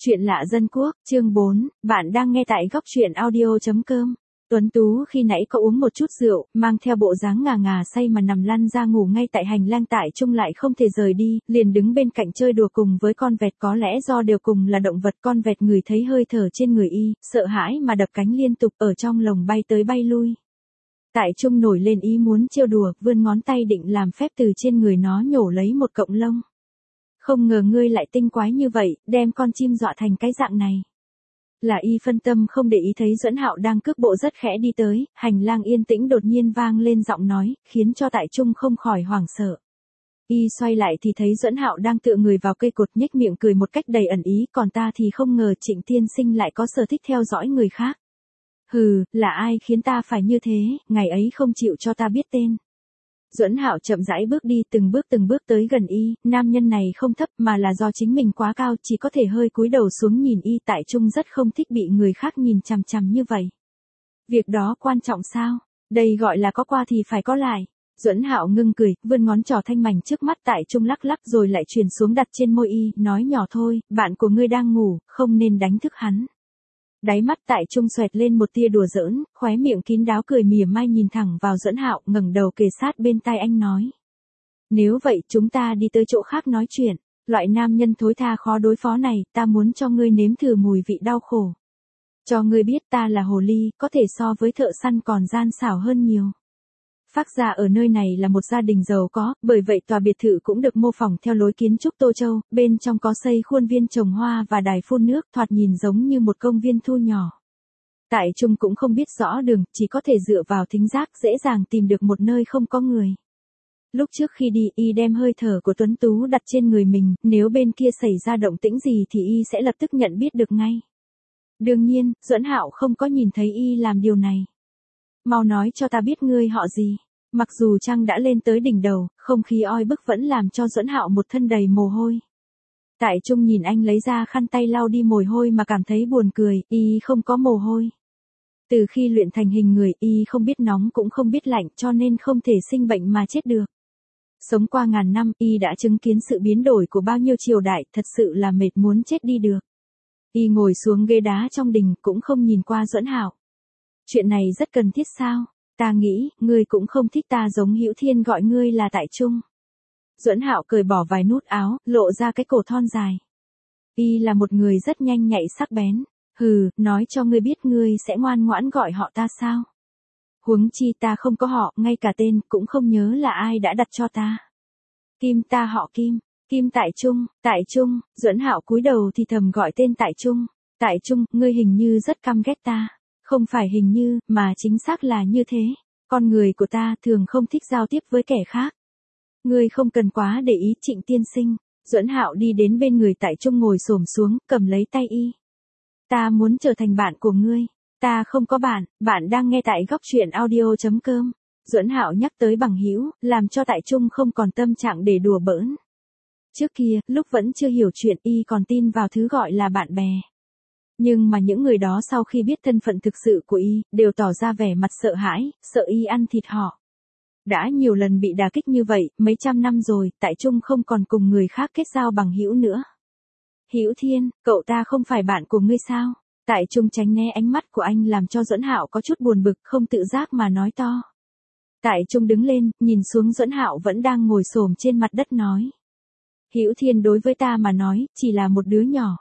Chuyện lạ dân quốc, chương 4, bạn đang nghe tại góc truyện audio.com. Tuấn Tú khi nãy có uống một chút rượu, mang theo bộ dáng ngà ngà say mà nằm lăn ra ngủ ngay tại hành lang tại trung lại không thể rời đi, liền đứng bên cạnh chơi đùa cùng với con vẹt, có lẽ do đều cùng là động vật, con vẹt ngửi thấy hơi thở trên người y, sợ hãi mà đập cánh liên tục ở trong lồng bay tới bay lui. Tại trung nổi lên ý muốn trêu đùa, vươn ngón tay định làm phép từ trên người nó nhổ lấy một cọng lông. Không ngờ ngươi lại tinh quái như vậy, đem con chim dọa thành cái dạng này. Là y phân tâm không để ý thấy Duẫn Hạo đang cước bộ rất khẽ đi tới, hành lang yên tĩnh đột nhiên vang lên giọng nói, khiến cho Tại Trung không khỏi hoảng sợ. Y xoay lại thì thấy Duẫn Hạo đang tựa người vào cây cột, nhếch miệng cười một cách đầy ẩn ý, còn ta thì không ngờ Trịnh tiên sinh lại có sở thích theo dõi người khác. Hừ, là ai khiến ta phải như thế, ngày ấy không chịu cho ta biết tên. Duẫn Hạo chậm rãi bước đi, từng bước tới gần y, nam nhân này không thấp mà là do chính mình quá cao, chỉ có thể hơi cúi đầu xuống nhìn y. Tại Trung rất không thích bị người khác nhìn chằm chằm như vậy. Việc đó quan trọng sao? Đây gọi là có qua thì phải có lại. Duẫn Hạo ngưng cười, vươn ngón trỏ thanh mảnh trước mắt Tại Trung lắc lắc rồi lại truyền xuống đặt trên môi y, nói nhỏ thôi, bạn của ngươi đang ngủ, không nên đánh thức hắn. Đáy mắt Tại Trung xoẹt lên một tia đùa giỡn, khóe miệng kín đáo cười mỉa mai nhìn thẳng vào Duẫn Hạo, ngẩng đầu kề sát bên tai anh nói. Nếu vậy chúng ta đi tới chỗ khác nói chuyện, loại nam nhân thối tha khó đối phó này, ta muốn cho ngươi nếm thử mùi vị đau khổ. Cho ngươi biết ta là hồ ly, có thể so với thợ săn còn gian xảo hơn nhiều. Phác gia ở nơi này là một gia đình giàu có, bởi vậy tòa biệt thự cũng được mô phỏng theo lối kiến trúc Tô Châu, bên trong có xây khuôn viên trồng hoa và đài phun nước, thoạt nhìn giống như một công viên thu nhỏ. Tại Trung cũng không biết rõ đường, chỉ có thể dựa vào thính giác dễ dàng tìm được một nơi không có người. Lúc trước khi đi, y đem hơi thở của Tuấn Tú đặt trên người mình, nếu bên kia xảy ra động tĩnh gì thì y sẽ lập tức nhận biết được ngay. Đương nhiên, Duẫn Hạo không có nhìn thấy y làm điều này. Mau nói cho ta biết ngươi họ gì. Mặc dù trăng đã lên tới đỉnh đầu, không khí oi bức vẫn làm cho Duẫn Hạo một thân đầy mồ hôi. Tại Trung nhìn anh lấy ra khăn tay lau đi mồ hôi mà cảm thấy buồn cười, y không có mồ hôi. Từ khi luyện thành hình người, y không biết nóng cũng không biết lạnh, cho nên không thể sinh bệnh mà chết được. Sống qua ngàn năm, y đã chứng kiến sự biến đổi của bao nhiêu triều đại, thật sự là mệt muốn chết đi được. Y ngồi xuống ghế đá trong đình, cũng không nhìn qua Duẫn Hạo. Chuyện này rất cần thiết sao? Ta nghĩ, ngươi cũng không thích ta giống Hữu Thiên gọi ngươi là Tại Trung. Duẫn Hạo cởi bỏ vài nút áo, lộ ra cái cổ thon dài. Y là một người rất nhanh nhạy sắc bén. Hừ, nói cho ngươi biết ngươi sẽ ngoan ngoãn gọi họ ta sao? Huống chi ta không có họ, ngay cả tên cũng không nhớ là ai đã đặt cho ta. Kim, ta họ Kim, Kim Tại Trung, Duẫn Hạo cúi đầu thì thầm gọi tên Tại Trung. Tại Trung, ngươi hình như rất căm ghét ta. Không phải hình như, mà chính xác là như thế. Con người của ta thường không thích giao tiếp với kẻ khác. Ngươi không cần quá để ý Trịnh tiên sinh. Duẫn Hạo đi đến bên người Tại Trung ngồi xổm xuống, cầm lấy tay y. Ta muốn trở thành bạn của ngươi. Ta không có bạn, bạn đang nghe tại góc truyện audio.com. Duẫn Hạo nhắc tới bằng hữu, làm cho Tại Trung không còn tâm trạng để đùa bỡn. Trước kia, lúc vẫn chưa hiểu chuyện y còn tin vào thứ gọi là bạn bè. Nhưng mà những người đó sau khi biết thân phận thực sự của y, đều tỏ ra vẻ mặt sợ hãi, sợ y ăn thịt họ. Đã nhiều lần bị đả kích như vậy, mấy trăm năm rồi, Tại Trung không còn cùng người khác kết giao bằng hữu nữa. Hữu Thiên, cậu ta không phải bạn của ngươi sao? Tại Trung tránh né ánh mắt của anh làm cho Duẫn Hạo có chút buồn bực, không tự giác mà nói to. Tại Trung đứng lên, nhìn xuống Duẫn Hạo vẫn đang ngồi xổm trên mặt đất nói. Hữu Thiên đối với ta mà nói, chỉ là một đứa nhỏ.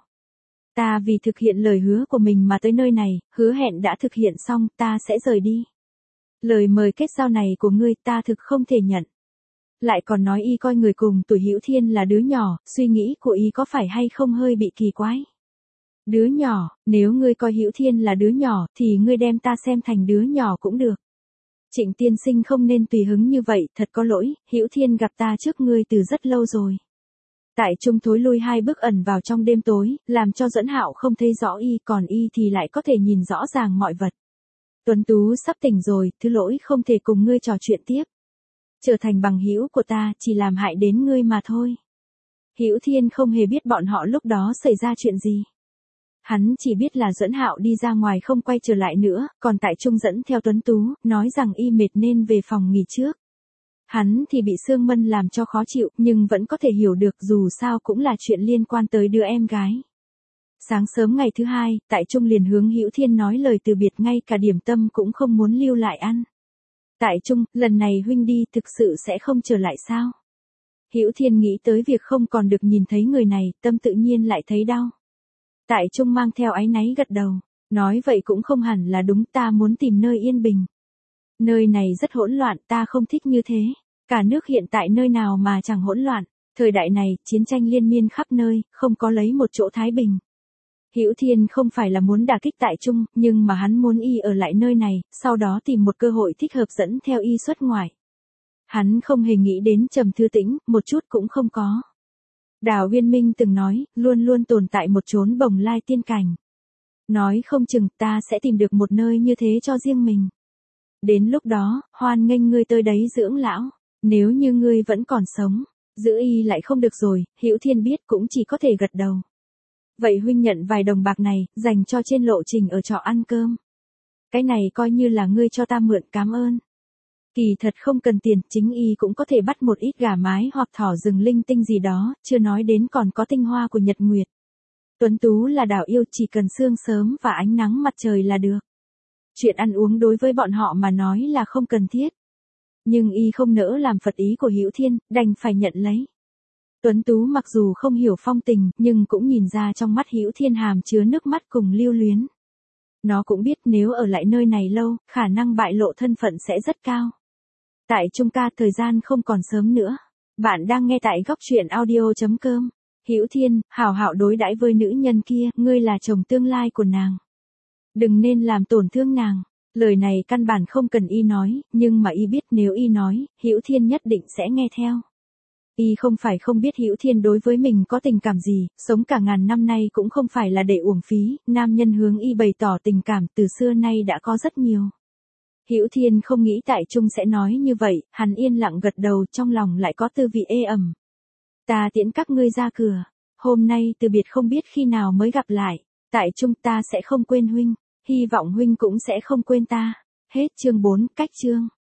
Ta vì thực hiện lời hứa của mình mà tới nơi này, hứa hẹn đã thực hiện xong, ta sẽ rời đi. Lời mời kết giao này của ngươi ta thực không thể nhận. Lại còn nói y coi người cùng tuổi Hữu Thiên là đứa nhỏ, suy nghĩ của y có phải hay không hơi bị kỳ quái. Đứa nhỏ, nếu ngươi coi Hữu Thiên là đứa nhỏ, thì ngươi đem ta xem thành đứa nhỏ cũng được. Trịnh tiên sinh không nên tùy hứng như vậy, thật có lỗi, Hữu Thiên gặp ta trước ngươi từ rất lâu rồi. Tại Trung thối lui hai bước ẩn vào trong đêm tối, làm cho Duẫn Hạo không thấy rõ y, còn y thì lại có thể nhìn rõ ràng mọi vật. Tuấn Tú sắp tỉnh rồi, thứ lỗi không thể cùng ngươi trò chuyện tiếp. Trở thành bằng hữu của ta chỉ làm hại đến ngươi mà thôi. Hữu Thiên không hề biết bọn họ lúc đó xảy ra chuyện gì. Hắn chỉ biết là Duẫn Hạo đi ra ngoài không quay trở lại nữa, còn Tại Trung dẫn theo Tuấn Tú, nói rằng y mệt nên về phòng nghỉ trước. Hắn thì bị Sương Mân làm cho khó chịu, nhưng vẫn có thể hiểu được dù sao cũng là chuyện liên quan tới đứa em gái. Sáng sớm ngày thứ hai, Tại Trung liền hướng Hữu Thiên nói lời từ biệt, ngay cả điểm tâm cũng không muốn lưu lại ăn. Tại Trung, lần này huynh đi thực sự sẽ không trở lại sao? Hữu Thiên nghĩ tới việc không còn được nhìn thấy người này, tâm tự nhiên lại thấy đau. Tại Trung mang theo áy náy gật đầu, nói vậy cũng không hẳn là đúng, ta muốn tìm nơi yên bình. Nơi này rất hỗn loạn, ta không thích như thế. Cả nước hiện tại nơi nào mà chẳng hỗn loạn, thời đại này, chiến tranh liên miên khắp nơi, không có lấy một chỗ thái bình. Hữu Thiên không phải là muốn đả kích Tại Trung, nhưng mà hắn muốn y ở lại nơi này, sau đó tìm một cơ hội thích hợp dẫn theo y xuất ngoại. Hắn không hề nghĩ đến Trầm Thư Tĩnh, một chút cũng không có. Đào Uyên Minh từng nói, luôn luôn tồn tại một chốn bồng lai tiên cảnh. Nói không chừng ta sẽ tìm được một nơi như thế cho riêng mình. Đến lúc đó, hoan nghênh ngươi tới đấy dưỡng lão. Nếu như ngươi vẫn còn sống, giữ y lại không được rồi, Hữu Thiên biết cũng chỉ có thể gật đầu. Vậy huynh nhận vài đồng bạc này, dành cho trên lộ trình ở trọ ăn cơm. Cái này coi như là ngươi cho ta mượn, cảm ơn. Kỳ thật không cần tiền, chính y cũng có thể bắt một ít gà mái hoặc thỏ rừng linh tinh gì đó, chưa nói đến còn có tinh hoa của Nhật Nguyệt. Tuấn tú là đảo yêu, chỉ cần sương sớm và ánh nắng mặt trời là được. Chuyện ăn uống đối với bọn họ mà nói là không cần thiết. Nhưng y không nỡ làm phật ý của Hữu Thiên, đành phải nhận lấy. Tuấn tú mặc dù không hiểu phong tình, nhưng cũng nhìn ra trong mắt Hữu Thiên hàm chứa nước mắt cùng lưu luyến. Nó cũng biết nếu ở lại nơi này lâu, khả năng bại lộ thân phận sẽ rất cao. Tại Trung ca, thời gian không còn sớm nữa. Bạn đang nghe tại góc truyện audio.com. Hữu Thiên, hảo hảo đối đãi với nữ nhân kia, ngươi là chồng tương lai của nàng. Đừng nên làm tổn thương nàng. Lời này căn bản không cần y nói, nhưng mà y biết nếu y nói, Hữu Thiên nhất định sẽ nghe theo. Y không phải không biết Hữu Thiên đối với mình có tình cảm gì, sống cả ngàn năm nay cũng không phải là để uổng phí, nam nhân hướng y bày tỏ tình cảm từ xưa nay đã có rất nhiều. Hữu Thiên không nghĩ Tại Trung sẽ nói như vậy, hắn yên lặng gật đầu, trong lòng lại có tư vị ê ẩm. Ta tiễn các ngươi ra cửa, hôm nay từ biệt không biết khi nào mới gặp lại. Tại Trung, ta sẽ không quên huynh, hy vọng huynh cũng sẽ không quên ta. Hết chương 4, cách chương.